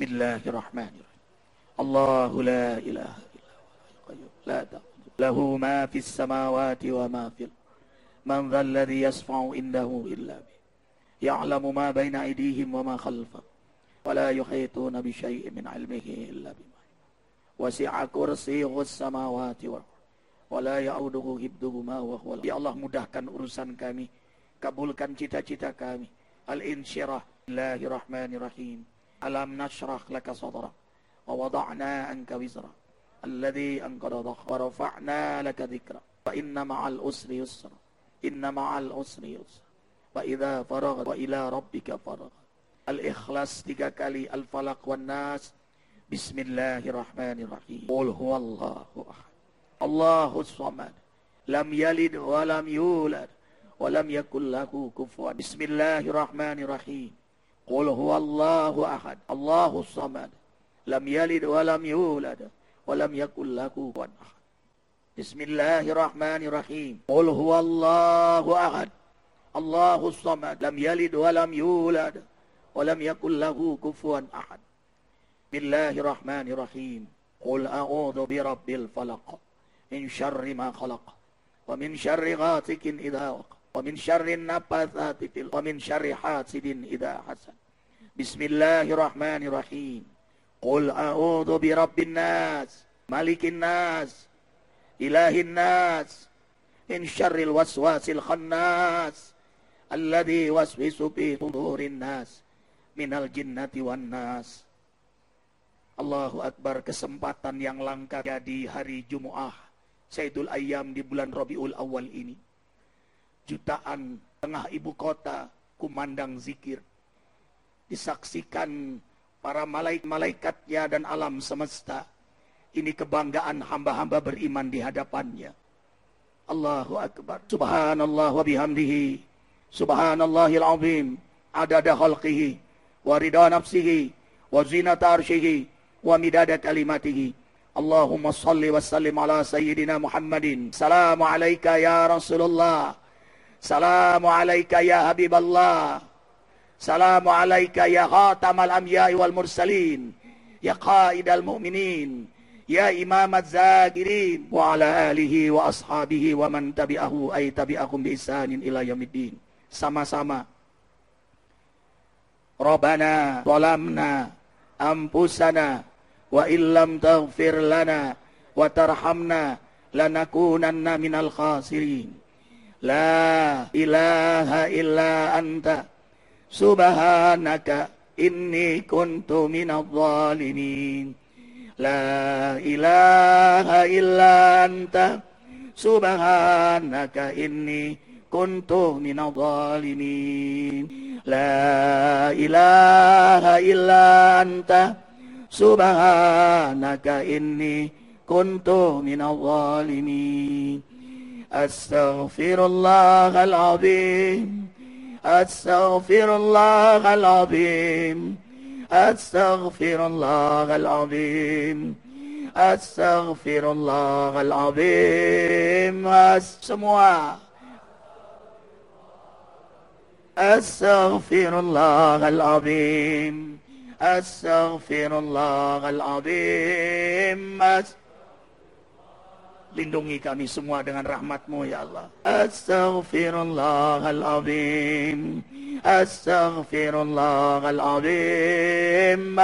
Bismillahirrahmanirrahim. Allahu la ilaha illa huwal qayyum la ta'khudhuhu lahu ma fis samawati wa ma fil man dhal ladzi yashfa'u indahu illa bih ya'lamu ma baina aydihim wa ma khalfahum wa la yuhituna bi syai'in min 'ilmihi illa bima wasi'a kursiyyuhus samawati wal wa la ya'uduhu hibduhuma wa huwal. Ya Allah, mudahkan urusan kami, kabulkan cita-cita kami. Al-insyirah. Bismillahirrahmanirrahim. Alam nashrah laka sadrak wa wada'na anka wizrak alladhi anqadha dhahrak wa rafa'na laka dhikrak wa inna ma'al usri yusra inna ma'al usri yusra wa idza faragta wa ila rabbika faragh. Al-ikhlas 3 kali, al-falaq wan nas. Bismillahirrahmanirrahim. Qul huwallahu ahad Allahus samad lam yalid wa lam yulad wa lam yakul lahu kufuwan. Bismillahirrahmanirrahim. Qul huwallahu ahad Allahus samad lam yalid wa lam yulad wa lam yakul lahu kufuwan ahad. Bismillahirrahmanirrahim. Qul huwallahu ahad Allahus samad lam yalid wa lam yulad wa lam yakul lahu kufuwan ahad. Bismillahirrahmanirrahim. Qul a'udzu birabbil falaq min syarri ma khalaq wa min syarri ghasikin idza waqab wa min syarri nafatsati fil wa min syarri hasidin idza hasad. Bismillahirrahmanirrahim. Qul a'udzu birabbin nas malikin nas ilahin nas min syarril waswasil khannas alladzi waswisu fi sudurin nas minal jinnati wan nas. Allahu Akbar. Kesempatan yang langka di hari Jumu'ah Sayyidul Ayyam di bulan Rabiul Awal ini. Jutaan tengah ibu kota kumandang zikir. Disaksikan para malaikatnya dan alam semesta. Ini kebanggaan hamba-hamba beriman di hadapannya. Allahu Akbar. Subhanallah wa bihamdihi. Subhanallahil azim. Adada khalqihi. Wa ridha nafsihi. Wa zinata arshihi. Wa midada kalimatihi. Allahumma salli wa sallim ala sayyidina Muhammadin. Salamu alayka ya Rasulullah. Salamu alayka ya Habiballah. Salamu alayka ya khatamal anbiya'i wal mursalin. Ya qaidal mu'minin. Ya imam az-zakirin. Wa ala alihi wa ashabihi wa man tabi'ahu ay tabi'akum bi ihsanin ila yaumiddin. Sama-sama. Rabbana zalamna anfusana wa illam taghfir lana wa tarhamna lanakunanna minal khasirin. La ilaha illa anta subhanaka inni kuntu minadh dhalimin. La ilaha illa anta subhanaka inni kuntu minadh dhalimin. La ilaha illa anta subhanaka inni kuntu minadh dhalimin. Astaghfirullahal azim. Astaghfirullahal azim. Astaghfirullahal azim. Astaghfirullahal azim. Semua. Astaghfirullahal azim. Astaghfirullahal azim. Lindungi kami semua dengan rahmat-Mu ya Allah. Astaghfirullahal azim. Astaghfirullahal azim.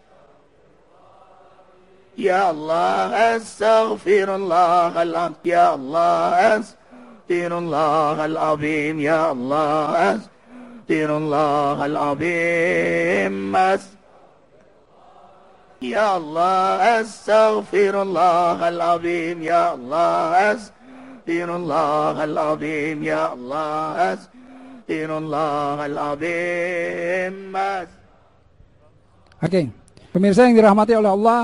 Ya Allah, astaghfirullahal azim. Ya Allah, astaghfirullahal azim. Ya Allah, astaghfirullahal azim. Ya Allah, astaghfirullahal azim. Ya Allah, astaghfirullahal azim. Ya Allah, astaghfirullahal azim. Oke, pemirsa yang dirahmati oleh Allah,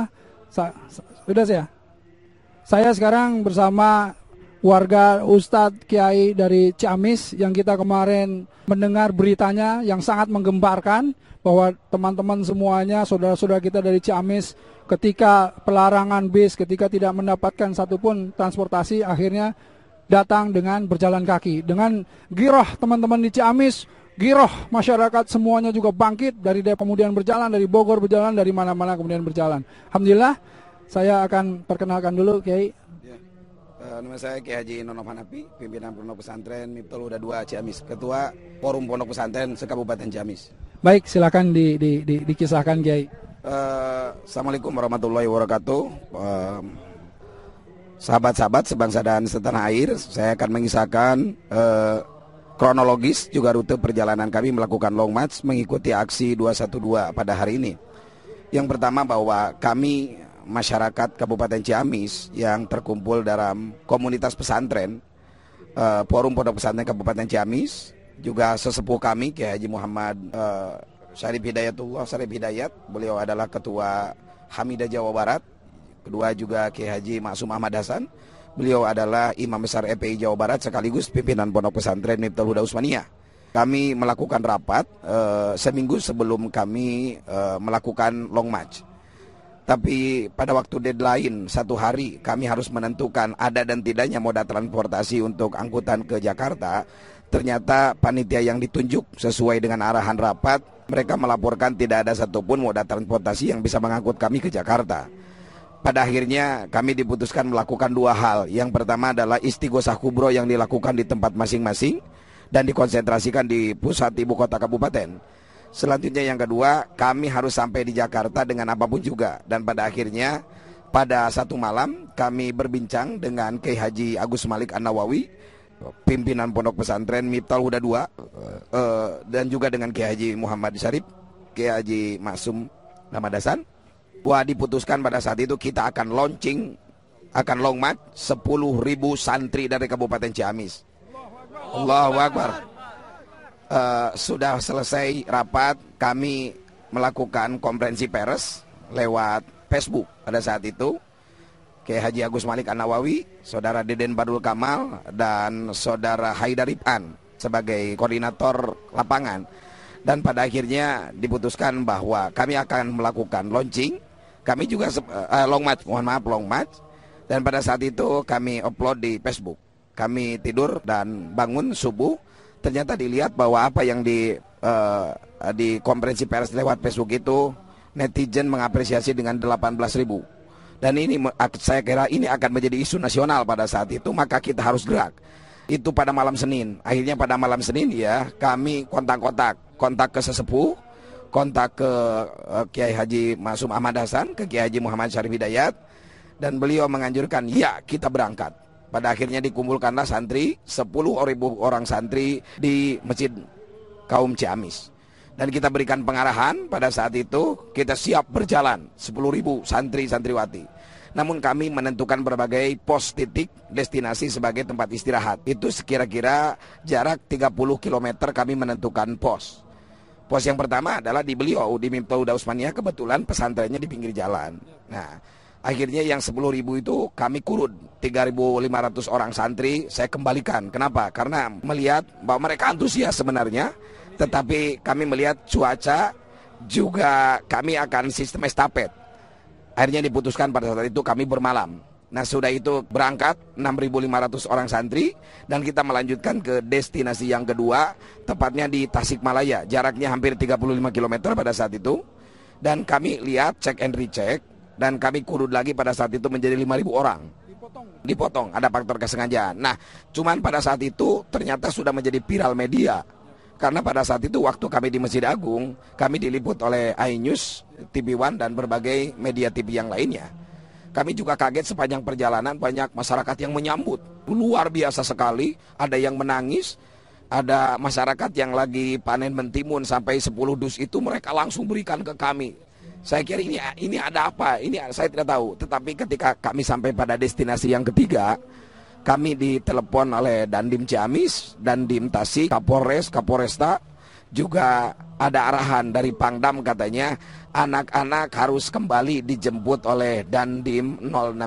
saya sekarang bersama warga Ustadz Kiai dari Ciamis yang kita kemarin mendengar beritanya yang sangat menggemparkan bahwa teman-teman semuanya, saudara-saudara kita dari Ciamis, ketika pelarangan bis, ketika tidak mendapatkan satupun transportasi, akhirnya datang dengan berjalan kaki. Dengan girah teman-teman di Ciamis giroh masyarakat semuanya juga bangkit, dari Depok kemudian berjalan, dari Bogor berjalan, dari mana-mana kemudian berjalan. Alhamdulillah, saya akan perkenalkan dulu Kiai. Nama saya Kiai Haji Nonop Hanafi, pimpinan Pondok Pesantren Miftahul Huda II Ciamis, Ketua Forum Pondok Pesantren se-Kabupaten Ciamis. Baik, silakan dikisahkan Kiai. Assalamualaikum warahmatullahi wabarakatuh. Sahabat-sahabat sebangsa dan setanah air, saya akan mengisahkan kronologis juga rute perjalanan kami melakukan long march mengikuti aksi 212 pada hari ini. Yang pertama bahwa kami masyarakat Kabupaten Ciamis yang terkumpul dalam komunitas pesantren, Forum Pondok Pesantren Kabupaten Ciamis, juga sesepuh kami Kiai Haji Muhammad Syarif Hidayatullah Syarif Hidayat, beliau adalah Ketua Hamidah Jawa Barat. Kedua juga Kiai Haji Maksum Ahmad Hasan, beliau adalah Imam Besar FPI Jawa Barat sekaligus pimpinan Pondok Pesantren Miftahul Huda Utsmaniyah. Kami melakukan rapat seminggu sebelum kami melakukan long march. Tapi pada waktu deadline 1 hari kami harus menentukan ada dan tidaknya moda transportasi untuk angkutan ke Jakarta. Ternyata panitia yang ditunjuk sesuai dengan arahan rapat, mereka melaporkan tidak ada satupun moda transportasi yang bisa mengangkut kami ke Jakarta. Pada akhirnya kami diputuskan melakukan 2 hal. Yang pertama adalah istighosah kubro yang dilakukan di tempat masing-masing dan dikonsentrasikan di pusat ibu kota kabupaten. Selanjutnya yang kedua, kami harus sampai di Jakarta dengan apapun juga. Dan pada akhirnya pada satu malam kami berbincang dengan Kiai Haji Agus Malik An-Nawawi, pimpinan Pondok Pesantren Miftahul Huda II, dan juga dengan Kiai Haji Muhammad Syarif, Kiai Haji Maksum Ahmad Hasan. Wah, diputuskan pada saat itu kita akan launching, akan long march 10.000 santri dari Kabupaten Ciamis. Allahu Akbar. Sudah selesai rapat, kami melakukan konferensi pers lewat Facebook pada saat itu. Kiai Haji Agus Malik An-Nawawi, Saudara Deden Badul Kamal, dan Saudara Haidar Ibn sebagai koordinator lapangan. Dan pada akhirnya diputuskan bahwa kami akan melakukan launching. Kami juga long march. Dan pada saat itu kami upload di Facebook. Kami tidur dan bangun subuh, ternyata dilihat bahwa apa yang di konferensi pers lewat Facebook itu netizen mengapresiasi dengan 18.000. Dan ini saya kira ini akan menjadi isu nasional pada saat itu, maka kita harus gerak. Itu pada malam Senin. Akhirnya pada malam Senin ya kami kontak ke sesepuh, kontak ke Kiai Haji Maksum Ahmad Hasan, ke Kiai Haji Muhammad Syarif Hidayat, dan beliau menganjurkan ya kita berangkat. Pada akhirnya dikumpulkanlah santri, 10.000 orang santri di Masjid Kaum Ciamis. Dan kita berikan pengarahan pada saat itu, kita siap berjalan 10.000 santri-santriwati. Namun kami menentukan berbagai pos titik destinasi sebagai tempat istirahat. Itu sekira-kira jarak 30 km kami menentukan pos. Pos yang pertama adalah di beliau, di Miftahul Huda Utsmaniyah, kebetulan pesantrennya di pinggir jalan. Nah, akhirnya yang 10.000 itu kami kurun 3.500 orang santri saya kembalikan. Kenapa? Karena melihat bahwa mereka antusias sebenarnya, tetapi kami melihat cuaca juga kami akan sistem estafet. Akhirnya diputuskan pada saat itu kami bermalam. Nah sudah itu berangkat 6.500 orang santri dan kita melanjutkan ke destinasi yang kedua, tepatnya di Tasikmalaya. Jaraknya hampir 35 km pada saat itu. Dan kami lihat check and recheck, dan kami kurun lagi pada saat itu menjadi 5.000 orang. Dipotong, ada faktor kesengajaan. Nah, cuman pada saat itu ternyata sudah menjadi viral media. Karena pada saat itu waktu kami di Masjid Agung, kami diliput oleh iNews, TV One, dan berbagai media TV yang lainnya. Kami juga kaget sepanjang perjalanan banyak masyarakat yang menyambut. Luar biasa sekali, ada yang menangis, ada masyarakat yang lagi panen mentimun sampai 10 dus itu mereka langsung berikan ke kami. Saya kira ini ada apa? Ini saya tidak tahu. Tetapi ketika kami sampai pada destinasi yang ketiga, kami ditelepon oleh Dandim Ciamis, Dandim Tasik, Kapolres, Kapolresta, juga ada arahan dari Pangdam katanya anak-anak harus kembali dijemput oleh Dandim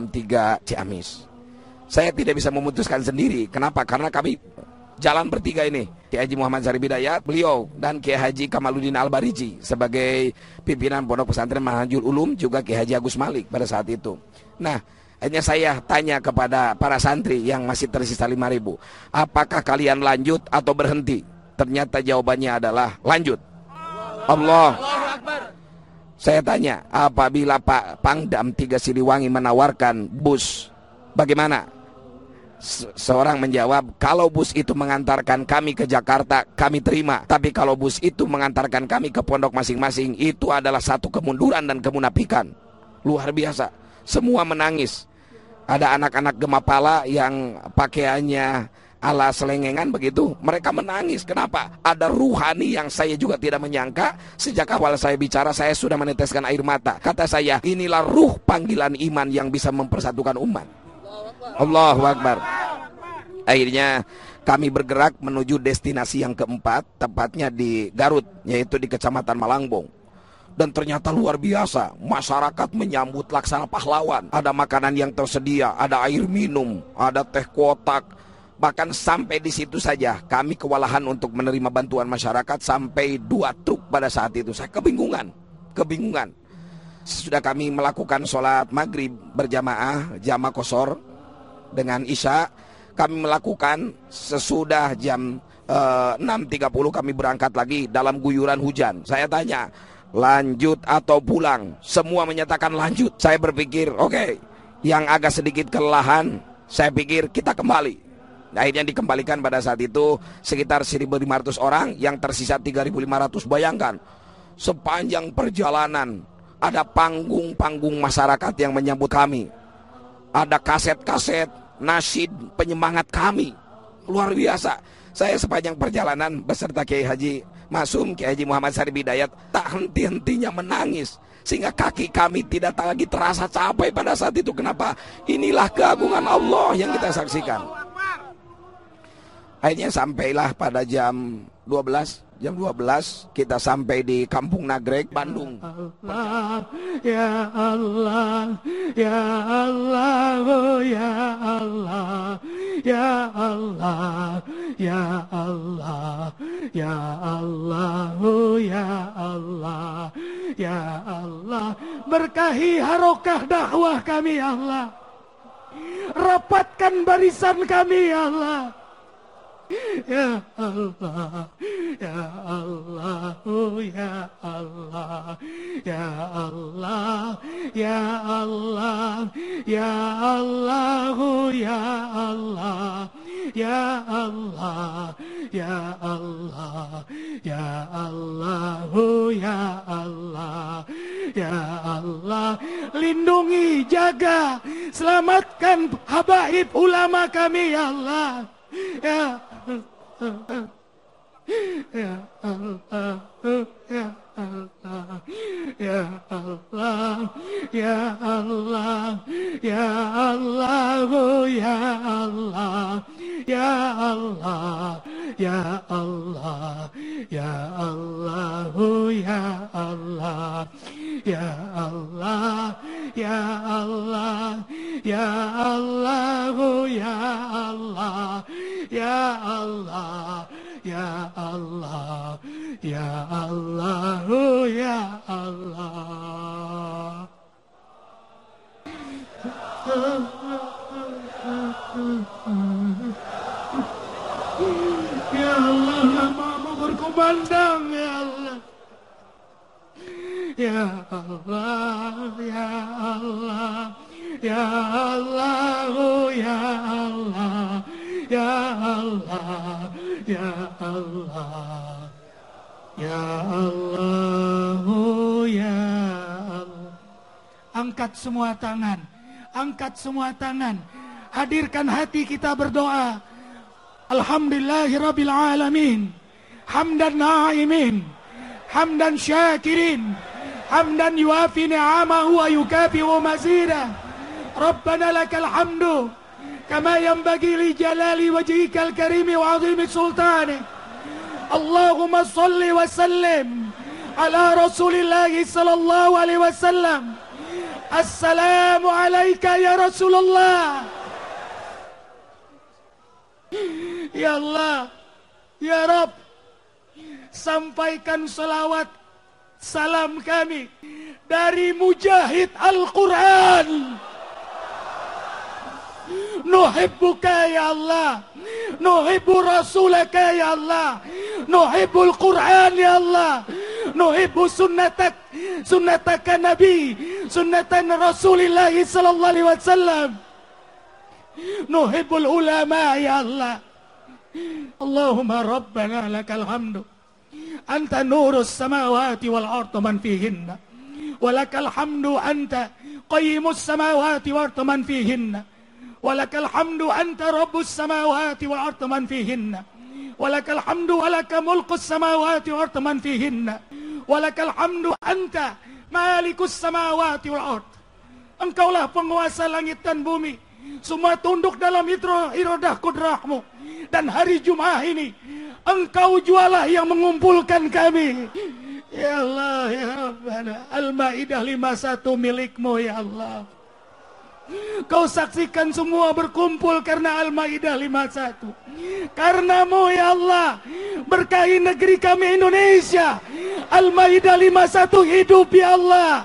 063 Ciamis. Saya tidak bisa memutuskan sendiri. Kenapa? Karena kami jalan bertiga ini. Kiai Haji Muhammad Syarif Hidayat, beliau, dan Kiai Haji Kamaluddin Al-Bariji sebagai pimpinan Pondok Pesantren Manhajul Ulum, juga Kiai Haji Agus Malik pada saat itu. Nah, hanya saya tanya kepada para santri yang masih tersisa 5.000, apakah kalian lanjut atau berhenti? Ternyata jawabannya adalah lanjut. Allah. Saya tanya, apabila Pak Pangdam 3 Siliwangi menawarkan bus, bagaimana? Seorang menjawab, kalau bus itu mengantarkan kami ke Jakarta, kami terima. Tapi kalau bus itu mengantarkan kami ke pondok masing-masing, itu adalah satu kemunduran dan kemunafikan. Luar biasa. Semua menangis. Ada anak-anak gemapala yang pakaiannya ala selengengan begitu, mereka menangis. Kenapa? Ada ruhani yang saya juga tidak menyangka. Sejak awal saya bicara, saya sudah meneteskan air mata. Kata saya, inilah ruh panggilan iman yang bisa mempersatukan umat. Allahu Akbar. Akhirnya kami bergerak menuju destinasi yang keempat, tepatnya di Garut, yaitu di Kecamatan Malangbong. Dan ternyata luar biasa, masyarakat menyambut laksana pahlawan. Ada makanan yang tersedia, ada air minum, ada teh kotak. Bahkan sampai di situ saja kami kewalahan untuk menerima bantuan masyarakat sampai 2 truk pada saat itu. Saya kebingungan. Sudah kami melakukan sholat maghrib berjamaah, jamaah qashar dengan isya. Kami melakukan sesudah jam 6.30 kami berangkat lagi dalam guyuran hujan. Saya tanya, lanjut atau pulang? Semua menyatakan lanjut. Saya berpikir, oke, yang agak sedikit kelelahan, saya pikir kita kembali. Akhirnya dikembalikan pada saat itu sekitar 1.500 orang, yang tersisa 3.500. Bayangkan, sepanjang perjalanan ada panggung-panggung masyarakat yang menyambut kami. Ada kaset-kaset, nasyid penyemangat kami. Luar biasa. Saya sepanjang perjalanan beserta Kiai Haji Masum, Kiai Haji Muhammad Syarif Hidayat, tak henti-hentinya menangis. Sehingga kaki kami tidak lagi terasa capek pada saat itu. Kenapa? Inilah keagungan Allah yang kita saksikan. Akhirnya sampailah pada jam 12 kita sampai di Kampung Nagrek, Bandung. Allah, ya Allah, ya Allah, oh ya Allah, ya Allah, ya Allah, ya Allah, oh ya Allah, ya Allah. Berkahi harokah dakwah kami ya Allah, rapatkan barisan kami ya Allah. Ya Allah, ya Allah, oh ya Allah, ya Allah, ya Allah, ya Allah, oh ya Allah, ya Allah, ya Allah, ya Allah, oh ya Allah, ya Allah. Lindungi, jaga, selamatkan habaib ulama kami ya Allah. Ya Allah, ya Allah, ya Allah, ya Allah, ya Allah, ya Allah, oh ya Allah, ya Allah, ya Allah, ya Allah, oh ya Allah, ya Allah, ya Allah, ya Allah, oh ya Allah, ya Allah, ya Allah, ya Allah, oh ya Allah. Ya Allah, namamu berkumandang ya Allah. Ya Allah, ya Allah, ya Allah, oh ya Allah, ya Allah, ya Allah, ya Allah, oh ya Allah. Angkat semua tangan, angkat semua tangan, hadirkan hati kita berdoa. Alhamdulillahirabbil alamin, hamdan na'imin, hamdan syakirin, hamdan yuafi ni'amahu wa yukafi'u mazidah. Rabbana lakal hamdu kama yanbaghi li jalali wajhikal karimi wa 'azimi sultanik. Allahumma salli wa sallim ala Rasulillah sallallahu alaihi wasallam. Assalamu alayka ya Rasulullah. Ya Allah, ya Rabb, sampaikan salawat salam kami dari Mujahid Al-Quran. Nuhibbuka ya Allah, nuhibbu rasulaka ya Allah, nuhibbul Quran ya Allah, nuhibbu sunnataka Nabi, sunnatan Rasulillah sallallahu alaihi wasallam, nuhibbul ulama ya Allah. Allahumma rabbana lakal hamdu anta nurus samawati wal ardi man fihinna, walakal hamdu anta qayyimus samawati wal ardi man fihinna, walakal hamdu anta rabbus samawati wal ardi man fihinna, walakal hamdu walaka mulkus samawati wal ardi man fihinna, walakal hamdu anta malikus samawati wal ardi. Engkaulah penguasa langit dan bumi, semua tunduk dalam iradah kudrahmu. Dan hari Jumat ini Engkau jualah yang mengumpulkan kami ya Allah ya Rabbana. Al-Maidah 51 milikmu ya Allah. Kau saksikan semua berkumpul karena Al-Maidah 51. Karenamu ya Allah, berkahi negeri kami Indonesia. Al-Maidah 51 hidup ya Allah.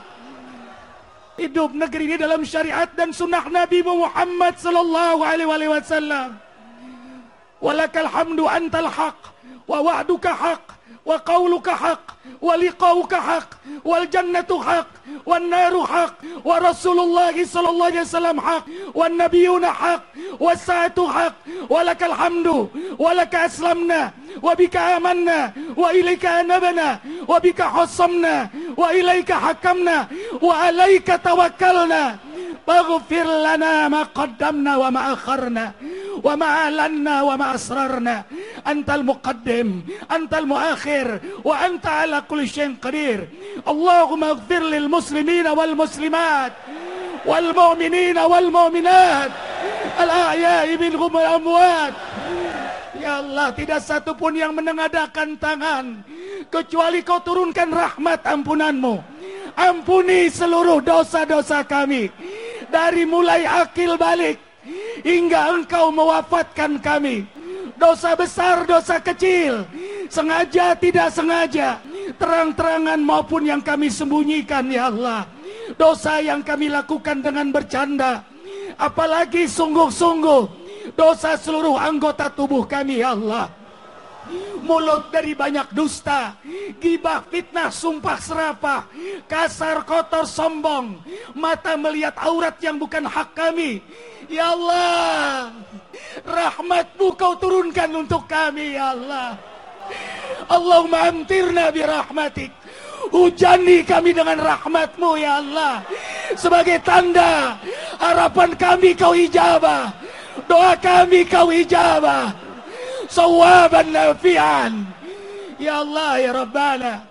Hidup negeri ini dalam syariat dan sunnah Nabi Muhammad sallallahu alaihi wasallam. Walakal hamdu antal haq, wa wa'duka haq, wa qawluka haq, wa liqauka haq, wal jannatu haq, wan naru haq, wa Rasulullah sallallahu alaihi wasallam haq, wan nabiyuna haq, was saatu haq, walakal hamdu, walaka aslamna, wa bika amanna, wa ilaika anabna, wa bika hasamna, wa ilaika hakamna, wa alaika tawakkalna. Faghfir lana ma qaddamna wa ma akharna wa ma alanna wa ma asrarna. Antal muqaddim, antal muakhir, wa anta ala kulli syai'in qadir. Allahumma ighfir lil muslimina wal muslimat wal mu'minina wal mu'minat al ahya'i minhum wal amwat. Ya Allah, tidak satu pun yang menengadahkan tangan kecuali Kau turunkan rahmat ampunanmu. Ampuni seluruh dosa-dosa kami, dari mulai akil balik hingga Engkau mewafatkan kami. Dosa besar, dosa kecil, sengaja tidak sengaja, terang-terangan maupun yang kami sembunyikan ya Allah. Dosa yang kami lakukan dengan bercanda, apalagi sungguh-sungguh, dosa seluruh anggota tubuh kami ya Allah. Mulut dari banyak dusta, gibah, fitnah, sumpah serapah, kasar, kotor, sombong, mata melihat aurat yang bukan hak kami. Ya Allah, rahmat-Mu Kau turunkan untuk kami ya Allah. Allahumma amtirna birahmatik, hujani kami dengan rahmat-Mu ya Allah. Sebagai tanda harapan kami Kau ijabah, doa kami Kau ijabah. Sawaban nafi'an ya Allah ya Rabbana.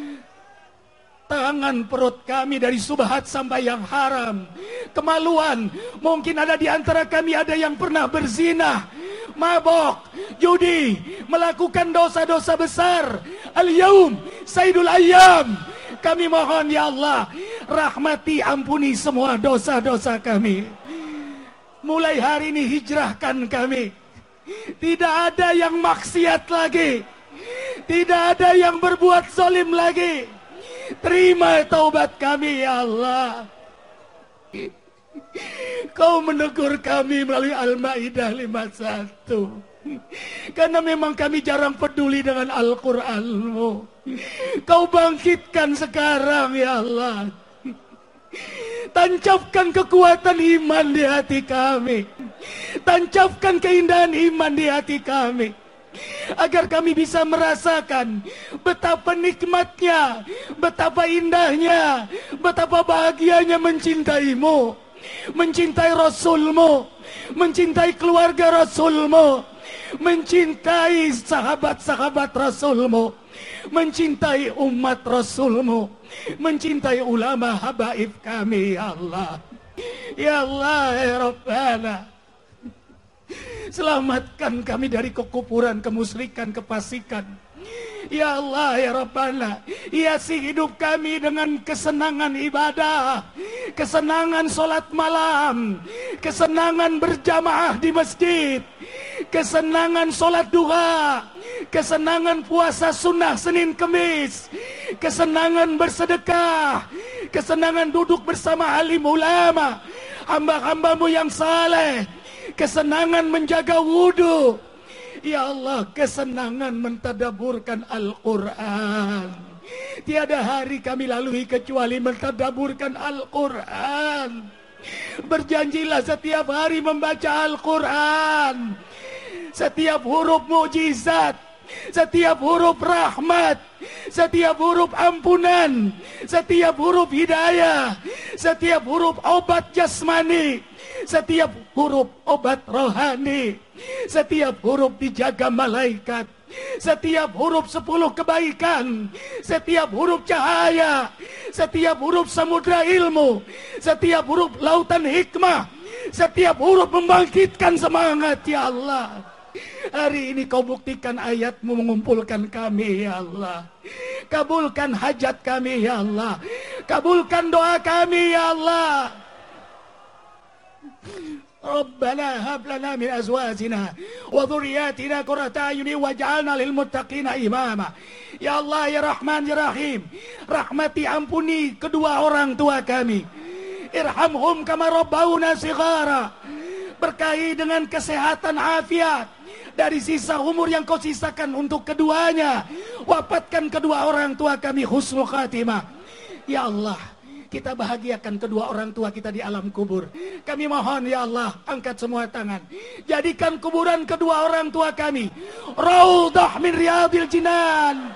Tangan perut kami dari subhat sampai yang haram, kemaluan. Mungkin ada di antara kami ada yang pernah berzina, mabok, judi, melakukan dosa-dosa besar. Al-yaum sayyidul ayyam. Kami mohon ya Allah, rahmati, ampuni semua dosa-dosa kami. Mulai hari ini hijrahkan kami. Tidak ada yang maksiat lagi, tidak ada yang berbuat zalim lagi. Terima taubat kami ya Allah. Kau menegur kami melalui Al-Maidah 51. Karena memang kami jarang peduli dengan Al-Quran-Mu. Kau bangkitkan sekarang ya Allah. Tancapkan kekuatan iman di hati kami. Tancapkan keindahan iman di hati kami, agar kami bisa merasakan betapa nikmatnya, betapa indahnya, betapa bahagianya mencintai-Mu, mencintai Rasul-Mu, mencintai keluarga Rasul-Mu, mencintai sahabat-sahabat Rasul-Mu, mencintai umat Rasul-Mu, mencintai ulama habaib kami ya Allah. Ya Allah ya Rabbana, selamatkan kami dari kekufuran, kemusyrikan, kefasikan. Ya Allah ya Rabbana, hiasi hidup kami dengan kesenangan ibadah, kesenangan sholat malam, kesenangan berjamaah di masjid, kesenangan sholat duha, kesenangan puasa sunnah Senin Kemis, kesenangan bersedekah, kesenangan duduk bersama alim ulama, hamba-hambamu yang saleh, kesenangan menjaga wudhu. Ya Allah, kesenangan mentadaburkan Al-Quran. Tiada hari kami lalui kecuali mentadaburkan Al-Quran. Berjanjilah setiap hari membaca Al-Quran. Setiap huruf mukjizat, setiap huruf rahmat, setiap huruf ampunan, setiap huruf hidayah, setiap huruf obat jasmani, setiap huruf obat rohani, setiap huruf dijaga malaikat, setiap huruf 10 kebaikan, setiap huruf cahaya, setiap huruf samudra ilmu, setiap huruf lautan hikmah, setiap huruf membangkitkan semangat. Ya Allah, hari ini kau buktikan ayat-Mu mengumpulkan kami. Ya Allah, kabulkan hajat kami. Ya Allah, kabulkan doa kami. Ya Allah. Rabbana hab lana min azwajina wa dhurriyyatina qurrata a'yunin waj'alna lil muttaqina imama. Ya Allah, ya Rahman, ya Rahim, rahmati ampuni kedua orang tua kami. Irhamhum kama rabbauna shighara. Berkahi dengan kesehatan afiat dari sisa umur yang kau sisakan untuk keduanya. Wafatkan kedua orang tua kami husnul khatimah. Ya Allah, kita bahagiakan kedua orang tua kita di alam kubur. Kami mohon ya Allah, angkat semua tangan. Jadikan kuburan kedua orang tua kami raudhah min riyadil jinan.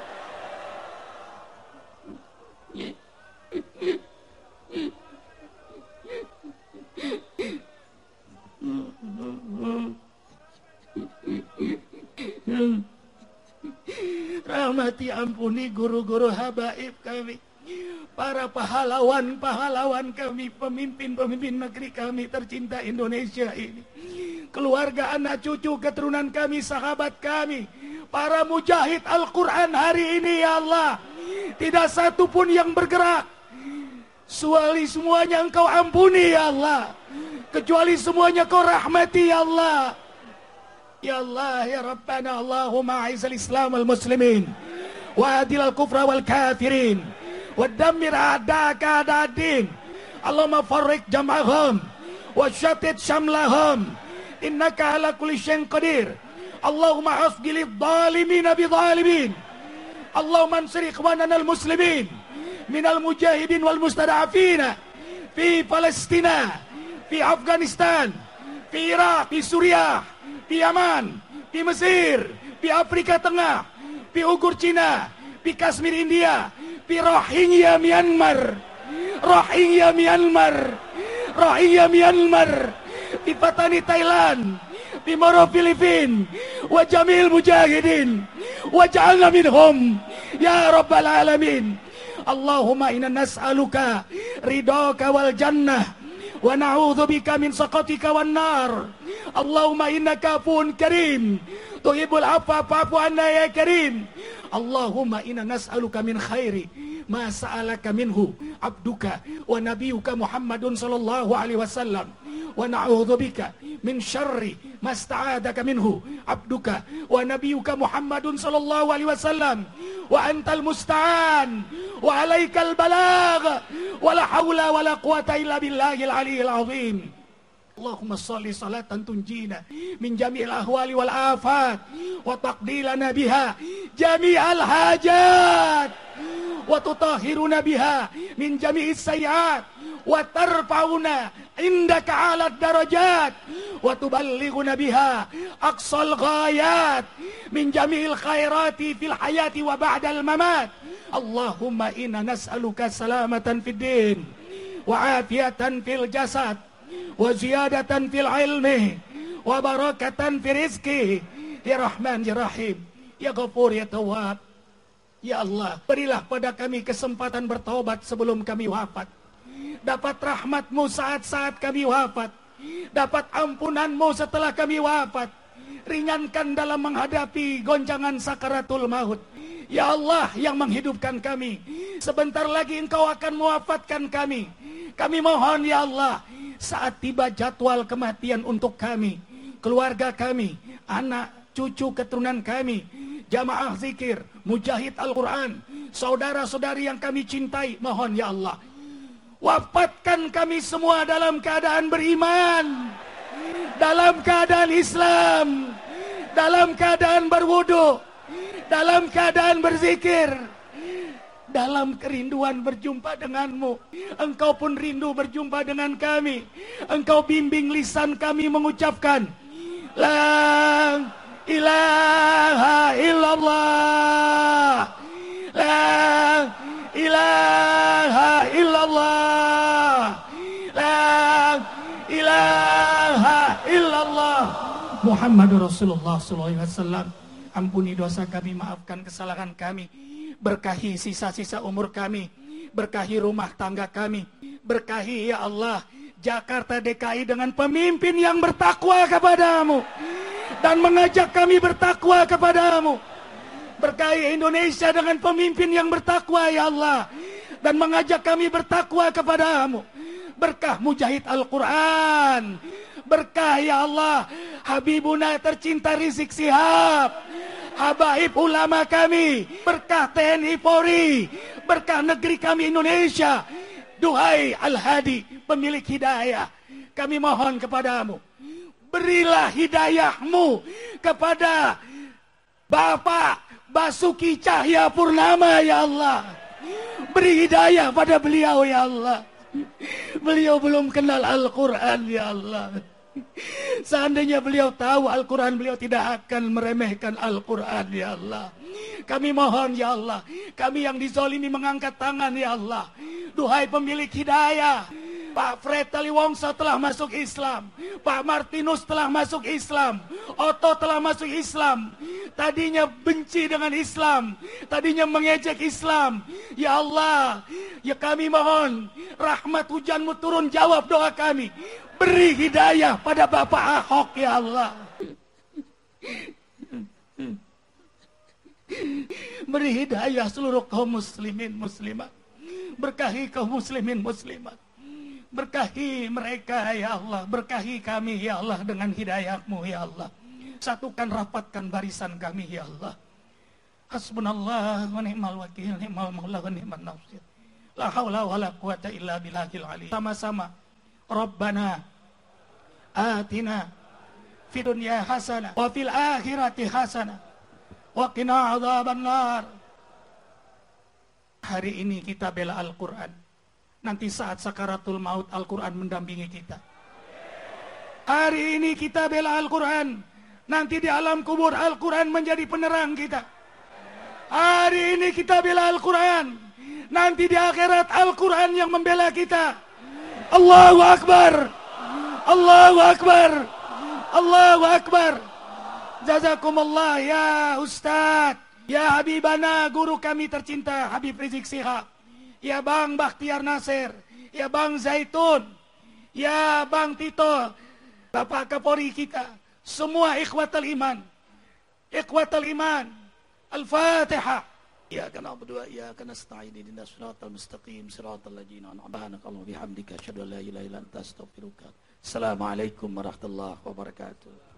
Rahmati ampuni guru-guru habaib kami, para pahlawan-pahlawan kami, pemimpin-pemimpin negeri kami tercinta Indonesia ini, keluarga, anak cucu, keturunan kami, sahabat kami, para mujahid Al-Quran hari ini. Ya Allah, tidak satu pun yang bergerak kecuali semuanya Engkau ampuni. Ya Allah, kecuali semuanya Kau rahmati. Ya Allah, ya Allah, ya Rabbana, Allahumma a'izzal Islam wal muslimin wa adil al kufra wal kafirin wa dammir a'da'aka a'da'ad-din. Allahumma farriq jam'ahum wa syatit syamlahum innaka ala kulli syai'in qadir. Allahumma asghilid dhalimin bidhalimin. Allahumma ansur ikhwanana al muslimin minal mujahidin wal mustada'afina fi Palestina, fi Afghanistan, fi Irak, fi Suriah, di Yaman, di Mesir, di Afrika Tengah, di Uighur Cina, di Kashmir India, di Rohingya Myanmar, Rohingya Myanmar, Rohingya Myanmar, di Patani Thailand, di Moro Filipin, wa jamil mujahidin, wa ja'alna minhum ya Rabbal Alamin. Allahumma inna nas'aluka ridhaka wal jannah wa na'udzubika min saqatika wan nar. Allahumma innaka afuwun karim tuhibbul afwa fa'fu anna ya karim. Allahumma inna nas'aluka min khairi ma sa'alaka minhu abduka wa nabiyyuka Muhammadun sallallahu alaihi wasallam wa na'udzubika min syarri ma sta'adaka minhu abduka wa nabiyyuka Muhammadun sallallahu alaihi wasallam wa antal musta'an wa alaikal balagh wa la haula wa la quwata illa billahil aliyyil azim. Allahumma salli salatan tunjina min jami'il ahwali wal afat wa taqdilana biha jami'al hajat wa tutahhiruna biha min jami'is sayyi'at wa tarfa'una indaka 'alad darajat wa tuballighuna biha aqsal ghayat min jami'il khairati fil hayati wa ba'dal mamat. Allahumma inna nas'aluka salamatan fid din wa afiyatan fil jasad wa ziyadatan fil ilmi wa barakatan fil rizki. Ya Rahman, ya Rahim, ya Ghafur, ya Tawwab. Ya Allah, berilah pada kami kesempatan bertaubat sebelum kami wafat, dapat rahmat-Mu saat-saat kami wafat, dapat ampunan-Mu setelah kami wafat, ringankan dalam menghadapi goncangan sakaratul maut. Ya Allah yang menghidupkan kami, sebentar lagi Engkau akan mewafatkan kami. Kami mohon ya Allah, saat tiba jadwal kematian untuk kami, keluarga kami, anak, cucu, keturunan kami, jamaah zikir, mujahid Al-Quran, saudara-saudari yang kami cintai, mohon ya Allah, wafatkan kami semua dalam keadaan beriman, dalam keadaan Islam, dalam keadaan berwudu, dalam keadaan berzikir, dalam kerinduan berjumpa denganmu. Engkau pun rindu berjumpa dengan kami. Engkau bimbing lisan kami mengucapkan La ilaha illallah, La ilaha illallah, La ilaha illallah Muhammadur Rasulullah sallallahu alaihi wasallam. Ampuni dosa kami, maafkan kesalahan kami, berkahi sisa-sisa umur kami, berkahi rumah tangga kami, berkahi ya Allah Jakarta DKI dengan pemimpin yang bertakwa kepadamu dan mengajak kami bertakwa kepadamu. Berkahi Indonesia dengan pemimpin yang bertakwa ya Allah dan mengajak kami bertakwa kepadamu. Berkah Mujahid Al-Quran, berkah ya Allah Habibuna tercinta Rizik Sihab, habaib ulama kami, berkah TNI Polri, berkah negeri kami Indonesia. Duhai Al-Hadi, pemilik hidayah, kami mohon kepadamu, berilah hidayahmu kepada Bapak Basuki Cahaya Purnama ya Allah. Beri hidayah pada beliau ya Allah. Beliau belum kenal Al-Quran ya Allah. Seandainya beliau tahu Al-Quran, beliau tidak akan meremehkan Al-Quran ya Allah. Kami mohon ya Allah, kami yang dizolimi mengangkat tangan ya Allah. Duhai pemilik hidayah, Pak Fred Taliwongso telah masuk Islam, Pak Martinus telah masuk Islam, Otto telah masuk Islam. Tadinya benci dengan Islam, tadinya mengejek Islam. Ya Allah, ya kami mohon rahmat hujanmu turun, jawab doa kami. Beri hidayah pada Bapak Ahok ya Allah. Beri hidayah seluruh kaum muslimin muslimat. Berkahi kaum muslimin muslimat. Berkahi mereka ya Allah. Berkahi kami ya Allah dengan hidayahmu ya Allah. Satukan, rapatkan barisan kami ya Allah. Hasbunallah wa ni'mal wakil, ni'mal maula wa ni'man nasir. La haula wa la quwata illa billahil ali. Sama-sama. Rabbana atina fid dunya hasanah wa fil akhirati hasanah wa qina adzabannar. Hari ini kita bela Al-Quran. Nanti saat sakaratul maut Al-Quran mendampingi kita. Hari ini kita bela Al-Quran. Nanti di alam kubur Al-Quran menjadi penerang kita. Hari ini kita bela Al-Quran. Nanti di akhirat Al-Quran yang membela kita. Allahu Akbar. Allahu Akbar. Allahu Akbar. Jazakumullah ya Ustadz, ya Habibana, guru kami tercinta Habib Rizik Sihab, ya Bang Bakhtiar Nasir, ya Bang Zaitun, ya Bang Tito, Bapak Kapolri kita, semua ikhwatal iman. Ikhwatal iman. Al-Fatihah. Iyyaka na'budu wa iyyaka nasta'in ihdinas siratal mustaqim siratal ladzina an'amta 'alaihim bihamdika asyhadu an la ilaha illa anta astaghfiruka. Assalamualaikum warahmatullahi wabarakatuh.